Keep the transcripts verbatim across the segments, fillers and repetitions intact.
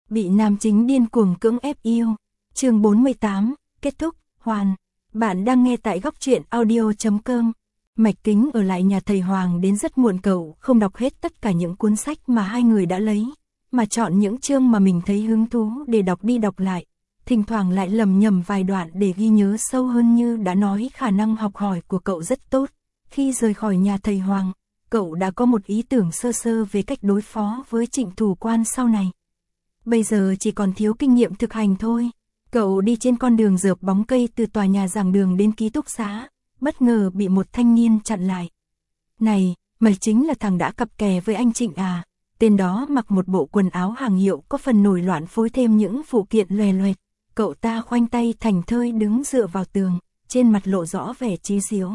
Bị nam chính điên cuồng cưỡng ép yêu. Chương bốn mươi tám, kết thúc, hoàn. Bạn đang nghe tại góc truyện audio chấm com. Mạch Kính ở lại nhà thầy Hoàng đến rất muộn, cậu không đọc hết tất cả những cuốn sách mà hai người đã lấy, mà chọn những chương mà mình thấy hứng thú để đọc đi đọc lại. Thỉnh thoảng lại lầm nhầm vài đoạn để ghi nhớ sâu hơn. Như đã nói, khả năng học hỏi của cậu rất tốt. Khi rời khỏi nhà thầy Hoàng, cậu đã có một ý tưởng sơ sơ về cách đối phó với Trịnh Thủ Quan sau này. Bây giờ chỉ còn thiếu kinh nghiệm thực hành thôi. Cậu đi trên con đường rợp bóng cây từ tòa nhà giảng đường đến ký túc xá, bất ngờ bị một thanh niên chặn lại. Này, mày chính là thằng đã cặp kè với anh Trịnh à? Tên đó mặc một bộ quần áo hàng hiệu có phần nổi loạn phối thêm những phụ kiện loè loẹt. Cậu ta khoanh tay thảnh thơi đứng dựa vào tường, trên mặt lộ rõ vẻ chí xíu.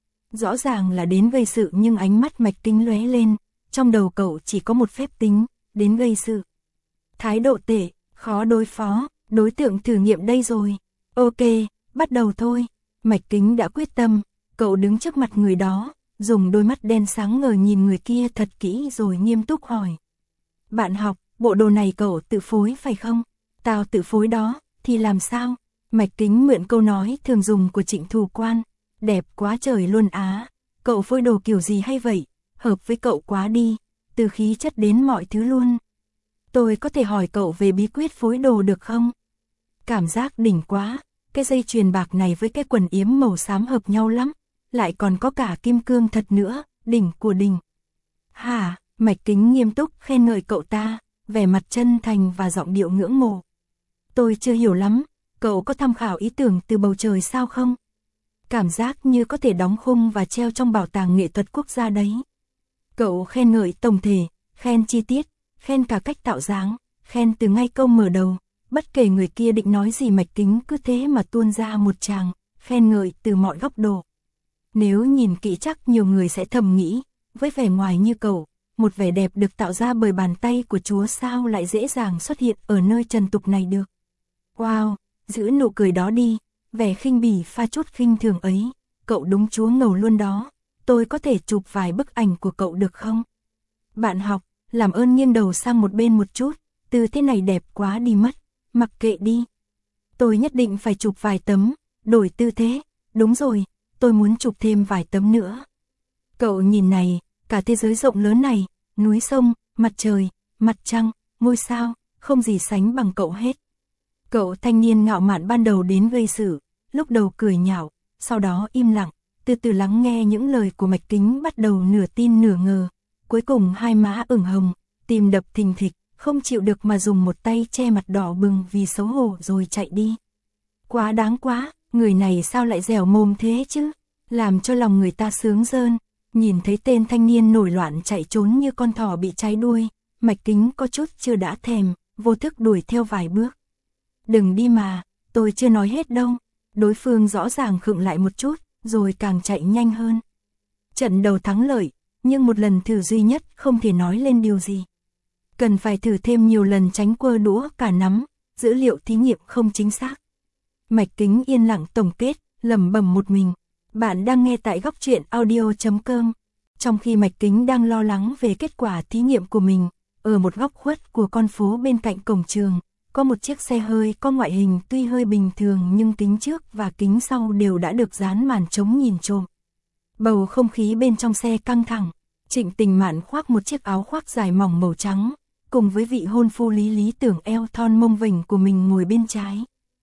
Rõ ràng là đến gây sự, nhưng ánh mắt Mạch Kính lóe lên, trong đầu cậu chỉ có một phép tính, đến gây sự. Thái độ tệ, khó đối phó, đối tượng thử nghiệm đây rồi. Ok, bắt đầu thôi. Mạch Kính đã quyết tâm, cậu đứng trước mặt người đó, dùng đôi mắt đen sáng ngời nhìn người kia thật kỹ rồi nghiêm túc hỏi. Bạn học, bộ đồ này cậu tự phối phải không? Tao tự phối đó, thì làm sao? Mạch Kính mượn câu nói thường dùng của Trịnh Thủ Quan. Đẹp quá trời luôn á, cậu phối đồ kiểu gì hay vậy? Hợp với cậu quá đi, từ khí chất đến mọi thứ luôn. Tôi có thể hỏi cậu về bí quyết phối đồ được không? Cảm giác đỉnh quá, cái dây chuyền bạc này với cái quần yếm màu xám hợp nhau lắm, lại còn có cả kim cương thật nữa, đỉnh của đỉnh. Hả? Mạch Kính nghiêm túc khen ngợi cậu ta, vẻ mặt chân thành và giọng điệu ngưỡng mộ. Tôi chưa hiểu lắm, cậu có tham khảo ý tưởng từ bầu trời sao không? Cảm giác như có thể đóng khung và treo trong bảo tàng nghệ thuật quốc gia đấy. Cậu khen ngợi tổng thể, khen chi tiết, khen cả cách tạo dáng, khen từ ngay câu mở đầu. Bất kể người kia định nói gì, Mạch Kính cứ thế mà tuôn ra một tràng khen ngợi từ mọi góc độ. Nếu nhìn kỹ chắc nhiều người sẽ thầm nghĩ, với vẻ ngoài như cậu, một vẻ đẹp được tạo ra bởi bàn tay của Chúa sao lại dễ dàng xuất hiện ở nơi trần tục này được. Wow, giữ nụ cười đó đi, vẻ khinh bỉ pha chút khinh thường ấy, cậu đúng Chúa ngầu luôn đó. Tôi có thể chụp vài bức ảnh của cậu được không? Bạn học, làm ơn nghiêng đầu sang một bên một chút, tư thế này đẹp quá đi mất. Mặc kệ đi. Tôi nhất định phải chụp vài tấm, đổi tư thế. Đúng rồi, tôi muốn chụp thêm vài tấm nữa. Cậu nhìn này, cả thế giới rộng lớn này, núi sông, mặt trời, mặt trăng, ngôi sao, không gì sánh bằng cậu hết. Cậu thanh niên ngạo mạn ban đầu đến gây sự, lúc đầu cười nhạo, sau đó im lặng, từ từ lắng nghe những lời của Mạch Kính, bắt đầu nửa tin nửa ngờ. Cuối cùng hai má ửng hồng, tim đập thình thịch, không chịu được mà dùng một tay che mặt đỏ bừng vì xấu hổ rồi chạy đi. Quá đáng quá, người này sao lại dẻo mồm thế chứ, làm cho lòng người ta sướng rơn. Nhìn thấy tên thanh niên nổi loạn chạy trốn như con thỏ bị cháy đuôi, Mạch Kính có chút chưa đã thèm, vô thức đuổi theo vài bước. Đừng đi mà, tôi chưa nói hết đâu. Đối phương rõ ràng khựng lại một chút, rồi càng chạy nhanh hơn. Trận đầu thắng lợi, nhưng một lần thử duy nhất không thể nói lên điều gì. Cần phải thử thêm nhiều lần tránh quơ đũa cả nắm, dữ liệu thí nghiệm không chính xác. Mạch Kính yên lặng tổng kết, lẩm bẩm một mình. Bạn đang nghe tại góc truyện audio chấm com. Trong khi Mạch Kính đang lo lắng về kết quả thí nghiệm của mình, ở một góc khuất của con phố bên cạnh cổng trường, có một chiếc xe hơi có ngoại hình tuy hơi bình thường nhưng kính trước và kính sau đều đã được dán màn chống nhìn trộm. Bầu không khí bên trong xe căng thẳng. Trịnh Tình Mạn khoác một chiếc áo khoác dài mỏng màu trắng, cùng với vị hôn phu lý lý tưởng eo thon mông vểnh của mình ngồi bên trái.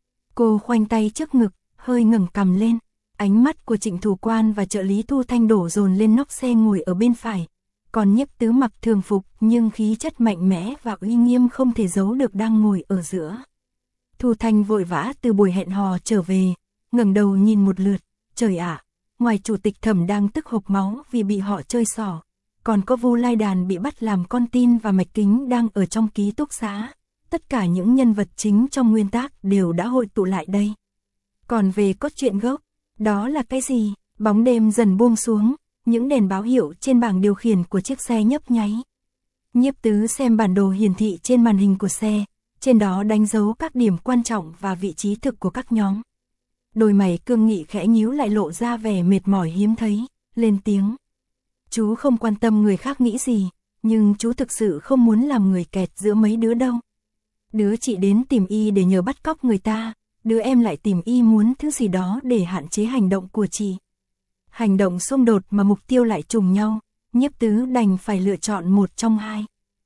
Cô khoanh tay trước ngực, hơi ngẩng cằm lên. Ánh mắt của Trịnh Thủ Quan và trợ lý Thu Thanh đổ dồn lên nóc xe ngồi ở bên phải. Còn Nhiếp Tứ mặc thường phục nhưng khí chất mạnh mẽ và uy nghiêm không thể giấu được đang ngồi ở giữa. Thu Thanh vội vã từ buổi hẹn hò trở về, ngẩng đầu nhìn một lượt. Trời ạ, ngoài chủ tịch Thẩm đang tức hộc máu vì bị họ chơi xỏ, còn có Vu Lai Đàn bị bắt làm con tin và Mạch Kính đang ở trong ký túc xá. Tất cả những nhân vật chính trong nguyên tác đều đã hội tụ lại đây. Còn về cốt truyện gốc, đó là cái gì? Bóng đêm dần buông xuống, những đèn báo hiệu trên bảng điều khiển của chiếc xe nhấp nháy. Nhiếp Tứ xem bản đồ hiển thị trên màn hình của xe, trên đó đánh dấu các điểm quan trọng và vị trí thực của các nhóm. Đôi mày cương nghị khẽ nhíu lại lộ ra vẻ mệt mỏi hiếm thấy, lên tiếng. Chú không quan tâm người khác nghĩ gì, nhưng chú thực sự không muốn làm người kẹt giữa mấy đứa đâu. Đứa chị đến tìm y để nhờ bắt cóc người ta, đứa em lại tìm y muốn thứ gì đó để hạn chế hành động của chị. Hành động xung đột mà mục tiêu lại trùng nhau, Nhiếp Tứ đành phải lựa chọn một trong hai.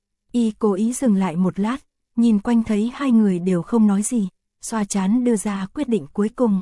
Y cố ý dừng lại một lát, nhìn quanh thấy hai người đều không nói gì, xoa trán đưa ra quyết định cuối cùng.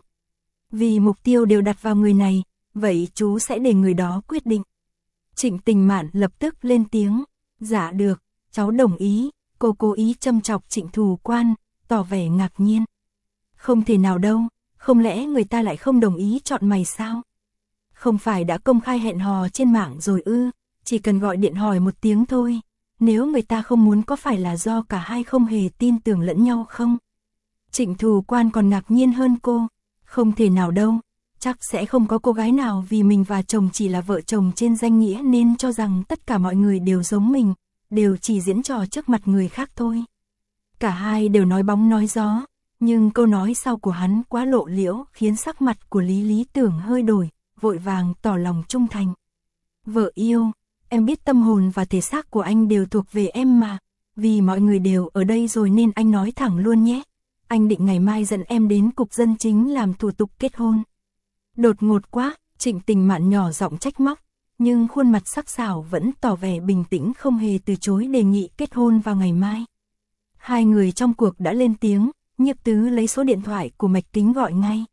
Vì mục tiêu đều đặt vào người này, vậy chú sẽ để người đó quyết định. Trịnh Tình Mạn lập tức lên tiếng, dạ được, cháu đồng ý. Cô cố ý châm chọc Trịnh Thù Quan, tỏ vẻ ngạc nhiên. Không thể nào đâu, không lẽ người ta lại không đồng ý chọn mày sao? Không phải đã công khai hẹn hò trên mạng rồi ư, chỉ cần gọi điện hỏi một tiếng thôi. Nếu người ta không muốn có phải là do cả hai không hề tin tưởng lẫn nhau không? Trịnh Thù Quan còn ngạc nhiên hơn cô. Không thể nào đâu, chắc sẽ không có cô gái nào vì mình và chồng chỉ là vợ chồng trên danh nghĩa nên cho rằng tất cả mọi người đều giống mình, đều chỉ diễn trò trước mặt người khác thôi. Cả hai đều nói bóng nói gió, nhưng câu nói sau của hắn quá lộ liễu khiến sắc mặt của Lý Lý Tưởng hơi đổi, vội vàng tỏ lòng trung thành. Vợ yêu, em biết tâm hồn và thể xác của anh đều thuộc về em mà, vì mọi người đều ở đây rồi nên anh nói thẳng luôn nhé. Anh định ngày mai dẫn em đến cục dân chính làm thủ tục kết hôn. Đột ngột quá, Trịnh Tình Mạn nhỏ giọng trách móc, nhưng khuôn mặt sắc sảo vẫn tỏ vẻ bình tĩnh không hề từ chối đề nghị kết hôn vào ngày mai. Hai người trong cuộc đã lên tiếng, Nhiếp Tứ lấy số điện thoại của Mạch Kính gọi ngay.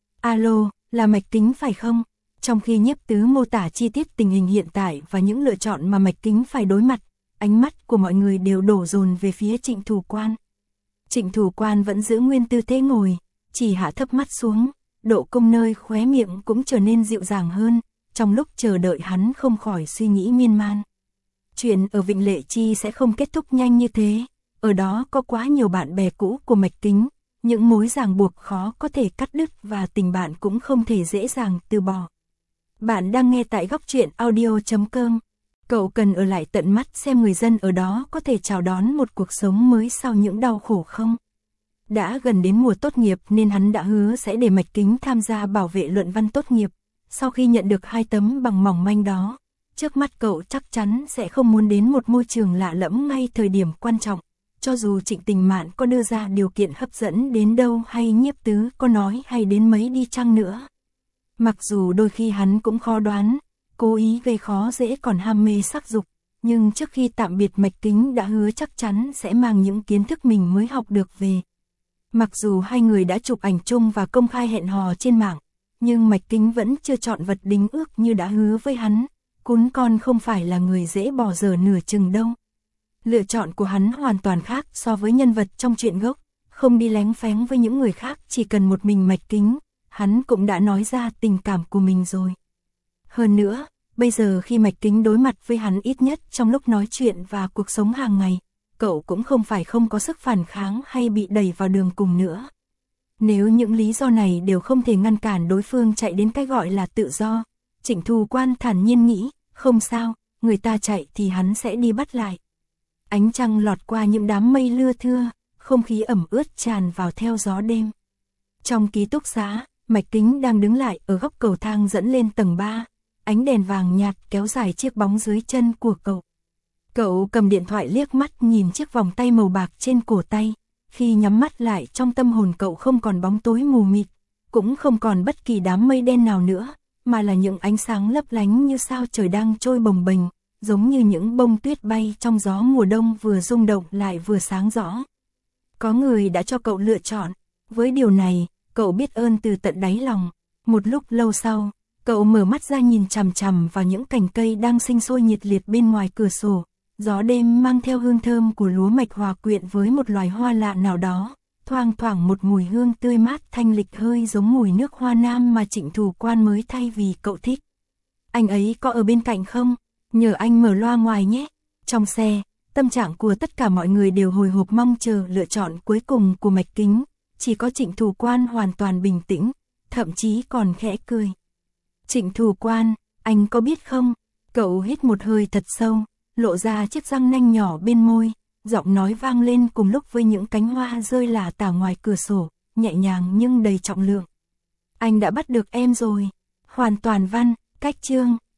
Alo, là Mạch Kính phải không? Trong khi Nhiếp Tứ mô tả chi tiết tình hình hiện tại và những lựa chọn mà Mạch Kính phải đối mặt, ánh mắt của mọi người đều đổ dồn về phía Trịnh Thù Quan. Trịnh Thù Quan vẫn giữ nguyên tư thế ngồi, chỉ hạ thấp mắt xuống, độ cong nơi khóe miệng cũng trở nên dịu dàng hơn, trong lúc chờ đợi hắn không khỏi suy nghĩ miên man. Chuyện ở Vịnh Lệ Chi sẽ không kết thúc nhanh như thế, ở đó có quá nhiều bạn bè cũ của Mạch Kính, những mối ràng buộc khó có thể cắt đứt và tình bạn cũng không thể dễ dàng từ bỏ. Bạn đang nghe tại góc truyện audio chấm com. Cậu cần ở lại tận mắt xem người dân ở đó có thể chào đón một cuộc sống mới sau những đau khổ không? Đã gần đến mùa tốt nghiệp nên hắn đã hứa sẽ để Mạch Kính tham gia bảo vệ luận văn tốt nghiệp. Sau khi nhận được hai tấm bằng mỏng manh đó, trước mắt cậu chắc chắn sẽ không muốn đến một môi trường lạ lẫm ngay thời điểm quan trọng. Cho dù Trịnh Tình Mạn có đưa ra điều kiện hấp dẫn đến đâu hay Nhiếp Tứ có nói hay đến mấy đi chăng nữa. Mặc dù đôi khi hắn cũng khó đoán, cố ý gây khó dễ còn ham mê sắc dục, nhưng trước khi tạm biệt Mạch Kính đã hứa chắc chắn sẽ mang những kiến thức mình mới học được về. Mặc dù hai người đã chụp ảnh chung và công khai hẹn hò trên mạng, nhưng Mạch Kính vẫn chưa chọn vật đính ước như đã hứa với hắn, cún con không phải là người dễ bỏ dở nửa chừng đâu. Lựa chọn của hắn hoàn toàn khác so với nhân vật trong truyện gốc, không đi léng phéng với những người khác, chỉ cần một mình Mạch Kính, hắn cũng đã nói ra tình cảm của mình rồi. Hơn nữa, bây giờ khi Mạch Kính đối mặt với hắn ít nhất trong lúc nói chuyện và cuộc sống hàng ngày, cậu cũng không phải không có sức phản kháng hay bị đẩy vào đường cùng nữa. Nếu những lý do này đều không thể ngăn cản đối phương chạy đến cái gọi là tự do, Trịnh Thù Quan thản nhiên nghĩ, không sao, người ta chạy thì hắn sẽ đi bắt lại. Ánh trăng lọt qua những đám mây lưa thưa, không khí ẩm ướt tràn vào theo gió đêm. Trong ký túc xá, Mạch Kính đang đứng lại ở góc cầu thang dẫn lên tầng ba, ánh đèn vàng nhạt kéo dài chiếc bóng dưới chân của cậu. Cậu cầm điện thoại liếc mắt nhìn chiếc vòng tay màu bạc trên cổ tay, khi nhắm mắt lại trong tâm hồn cậu không còn bóng tối mù mịt, cũng không còn bất kỳ đám mây đen nào nữa, mà là những ánh sáng lấp lánh như sao trời đang trôi bồng bềnh, giống như những bông tuyết bay trong gió mùa đông vừa rung động lại vừa sáng rõ. Có người đã cho cậu lựa chọn, với điều này, cậu biết ơn từ tận đáy lòng. Một lúc lâu sau, cậu mở mắt ra nhìn chằm chằm vào những cành cây đang sinh sôi nhiệt liệt bên ngoài cửa sổ. Gió đêm mang theo hương thơm của lúa mạch hòa quyện với một loài hoa lạ nào đó, thoang thoảng một mùi hương tươi mát thanh lịch hơi giống mùi nước hoa nam mà Trịnh Thù Quan mới thay vì cậu thích. Anh ấy có ở bên cạnh không? Nhờ anh mở loa ngoài nhé. Trong xe, tâm trạng của tất cả mọi người đều hồi hộp mong chờ lựa chọn cuối cùng của Mạch Kính. Chỉ có Trịnh Thù Quan hoàn toàn bình tĩnh, thậm chí còn khẽ cười. Trịnh Thù Quan, anh có biết không? Cậu hít một hơi thật sâu, lộ ra chiếc răng nanh nhỏ bên môi, giọng nói vang lên cùng lúc với những cánh hoa rơi lả tả ngoài cửa sổ, nhẹ nhàng nhưng đầy trọng lượng. Anh đã bắt được em rồi. Hoàn toàn văn, cách chương.